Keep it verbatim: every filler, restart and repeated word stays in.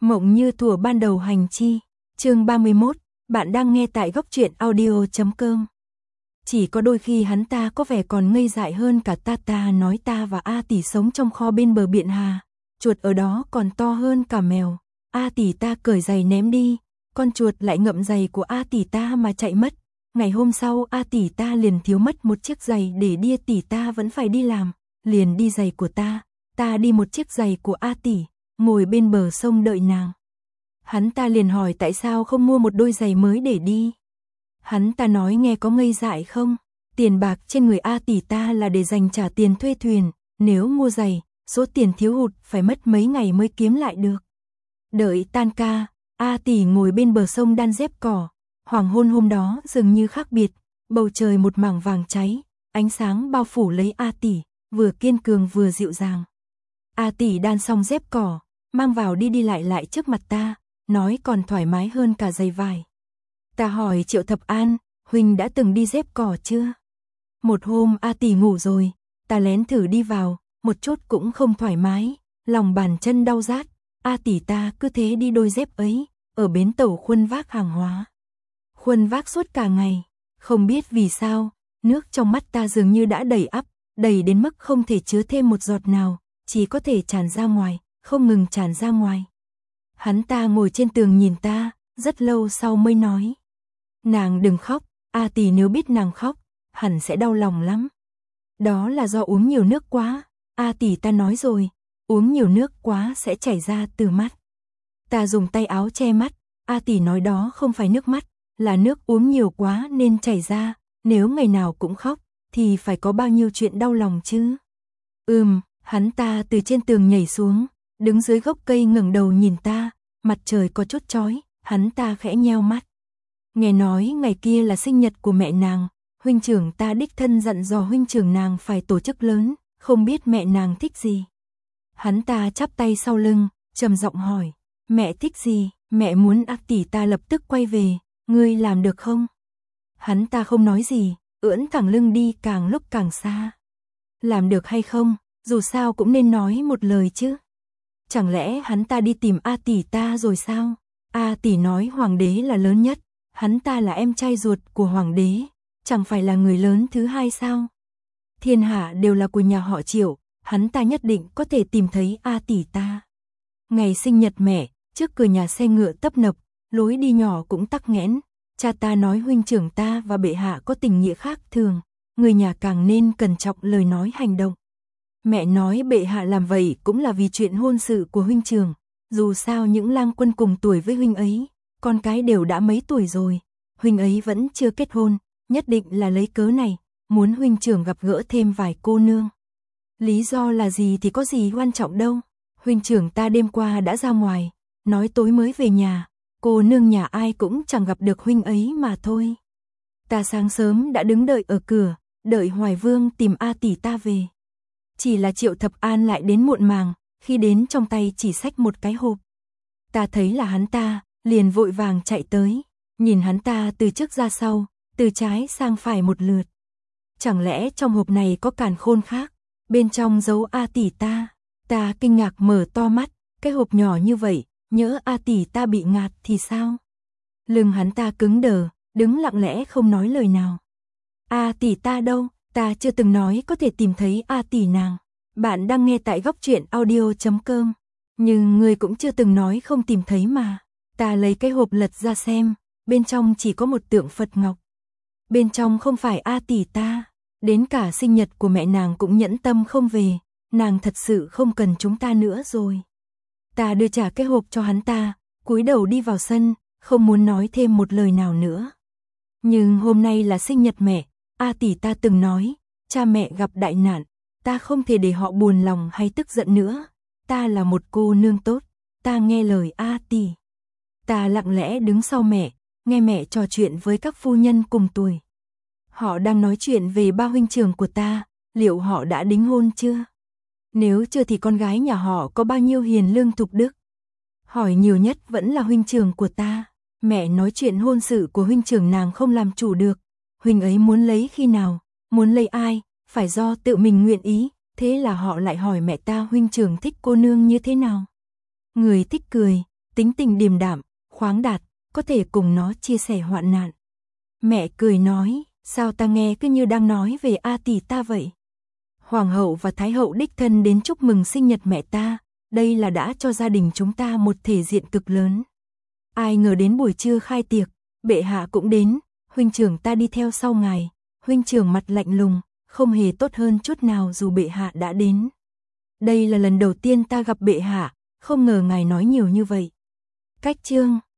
Mộng như thuở ban đầu hành chi, chương ba mươi mốt, bạn đang nghe tại góc truyện audio chấm com. Chỉ có đôi khi hắn ta có vẻ còn ngây dại hơn cả ta ta nói ta và A Tỷ sống trong kho bên bờ biển Hà, chuột ở đó còn to hơn cả mèo. A Tỷ ta cởi giày ném đi, con chuột lại ngậm giày của A Tỷ ta mà chạy mất. Ngày hôm sau A Tỷ ta liền thiếu mất một chiếc giày để đi, Tỷ ta vẫn phải đi làm, liền đi giày của ta, ta đi một chiếc giày của A Tỷ, ngồi bên bờ sông đợi nàng. Hắn ta liền hỏi tại sao không mua một đôi giày mới để đi. Hắn ta nói nghe có ngây dại không, tiền bạc trên người A Tỷ ta là để dành trả tiền thuê thuyền, nếu mua giày, số tiền thiếu hụt phải mất mấy ngày mới kiếm lại được. Đợi tan ca, A Tỷ ngồi bên bờ sông đan dép cỏ, hoàng hôn hôm đó dường như khác biệt, bầu trời một mảng vàng cháy, ánh sáng bao phủ lấy A Tỷ, vừa kiên cường vừa dịu dàng. A Tỷ đan xong dép cỏ, mang vào đi đi lại lại trước mặt ta, nói còn thoải mái hơn cả giày vải. Ta hỏi Triệu Thập An, huynh đã từng đi dép cỏ chưa? Một hôm A Tỷ ngủ rồi, ta lén thử đi vào, một chút cũng không thoải mái, lòng bàn chân đau rát. A Tỷ ta cứ thế đi đôi dép ấy, ở bến tàu khuân vác hàng hóa. Khuân vác suốt cả ngày, không biết vì sao, nước trong mắt ta dường như đã đầy ắp, đầy đến mức không thể chứa thêm một giọt nào, chỉ có thể tràn ra ngoài, không ngừng tràn ra ngoài. Hắn ta ngồi trên tường nhìn ta, rất lâu sau mới nói. Nàng đừng khóc, A Tỷ nếu biết nàng khóc, hẳn sẽ đau lòng lắm. Đó là do uống nhiều nước quá, A Tỷ ta nói rồi, uống nhiều nước quá sẽ chảy ra từ mắt. Ta dùng tay áo che mắt, A Tỷ nói đó không phải nước mắt, là nước uống nhiều quá nên chảy ra, nếu ngày nào cũng khóc, thì phải có bao nhiêu chuyện đau lòng chứ. Ừm, hắn ta từ trên tường nhảy xuống, đứng dưới gốc cây ngẩng đầu nhìn ta, mặt trời có chút chói, hắn ta khẽ nheo mắt. Nghe nói ngày kia là sinh nhật của mẹ nàng, huynh trưởng ta đích thân dặn dò huynh trưởng nàng phải tổ chức lớn, không biết mẹ nàng thích gì. Hắn ta chắp tay sau lưng, trầm giọng hỏi, mẹ thích gì? Mẹ muốn A Tỷ ta lập tức quay về, ngươi làm được không? Hắn ta không nói gì, ưỡn thẳng lưng đi càng lúc càng xa. Làm được hay không, dù sao cũng nên nói một lời chứ. Chẳng lẽ hắn ta đi tìm A Tỷ ta rồi sao? A Tỷ nói hoàng đế là lớn nhất, hắn ta là em trai ruột của hoàng đế, chẳng phải là người lớn thứ hai sao? Thiên hạ đều là của nhà họ Triệu, hắn ta nhất định có thể tìm thấy A Tỷ ta. Ngày sinh nhật mẹ, trước cửa nhà xe ngựa tấp nập, lối đi nhỏ cũng tắc nghẽn. Cha ta nói huynh trưởng ta và bệ hạ có tình nghĩa khác thường, người nhà càng nên cẩn trọng lời nói hành động. Mẹ nói bệ hạ làm vậy cũng là vì chuyện hôn sự của huynh trưởng, dù sao những lang quân cùng tuổi với huynh ấy, con cái đều đã mấy tuổi rồi, huynh ấy vẫn chưa kết hôn, nhất định là lấy cớ này, muốn huynh trưởng gặp gỡ thêm vài cô nương. Lý do là gì thì có gì quan trọng đâu, huynh trưởng ta đêm qua đã ra ngoài, nói tối mới về nhà, cô nương nhà ai cũng chẳng gặp được huynh ấy mà thôi. Ta sáng sớm đã đứng đợi ở cửa, đợi Hoài Vương tìm A Tỷ ta về. Chỉ là Triệu Thập An lại đến muộn màng, khi đến trong tay chỉ xách một cái hộp. Ta thấy là hắn ta, liền vội vàng chạy tới, nhìn hắn ta từ trước ra sau, từ trái sang phải một lượt. Chẳng lẽ trong hộp này có càn khôn khác, bên trong giấu A Tỷ ta? Ta kinh ngạc mở to mắt, cái hộp nhỏ như vậy, nhỡ A Tỷ ta bị ngạt thì sao? Lưng hắn ta cứng đờ, đứng lặng lẽ không nói lời nào. A Tỷ ta đâu? Ta chưa từng nói có thể tìm thấy A Tỷ nàng. Bạn đang nghe tại góc truyện audio chấm com. Nhưng ngươi cũng chưa từng nói không tìm thấy mà. Ta lấy cái hộp lật ra xem, bên trong chỉ có một tượng Phật Ngọc. Bên trong không phải A Tỷ ta, đến cả sinh nhật của mẹ nàng cũng nhẫn tâm không về, nàng thật sự không cần chúng ta nữa rồi. Ta đưa trả cái hộp cho hắn ta, cúi đầu đi vào sân, không muốn nói thêm một lời nào nữa. Nhưng hôm nay là sinh nhật mẹ, A Tỷ ta từng nói, cha mẹ gặp đại nạn, ta không thể để họ buồn lòng hay tức giận nữa. Ta là một cô nương tốt, ta nghe lời A Tỷ. Ta lặng lẽ đứng sau mẹ, nghe mẹ trò chuyện với các phu nhân cùng tuổi. Họ đang nói chuyện về ba huynh trưởng của ta, liệu họ đã đính hôn chưa? Nếu chưa thì con gái nhà họ có bao nhiêu hiền lương thục đức? Hỏi nhiều nhất vẫn là huynh trưởng của ta. Mẹ nói chuyện hôn sự của huynh trưởng nàng không làm chủ được. Huynh ấy muốn lấy khi nào, muốn lấy ai, phải do tự mình nguyện ý. Thế là họ lại hỏi mẹ ta huynh trưởng thích cô nương như thế nào. Người thích cười, tính tình điềm đạm, khoáng đạt, có thể cùng nó chia sẻ hoạn nạn. Mẹ cười nói, sao ta nghe cứ như đang nói về A tỷ ta vậy? Hoàng hậu và Thái hậu đích thân đến chúc mừng sinh nhật mẹ ta, đây là đã cho gia đình chúng ta một thể diện cực lớn. Ai ngờ đến buổi trưa khai tiệc, bệ hạ cũng đến, huynh trưởng ta đi theo sau ngài, huynh trưởng mặt lạnh lùng, không hề tốt hơn chút nào dù bệ hạ đã đến. Đây là lần đầu tiên ta gặp bệ hạ, không ngờ ngài nói nhiều như vậy. Cách chương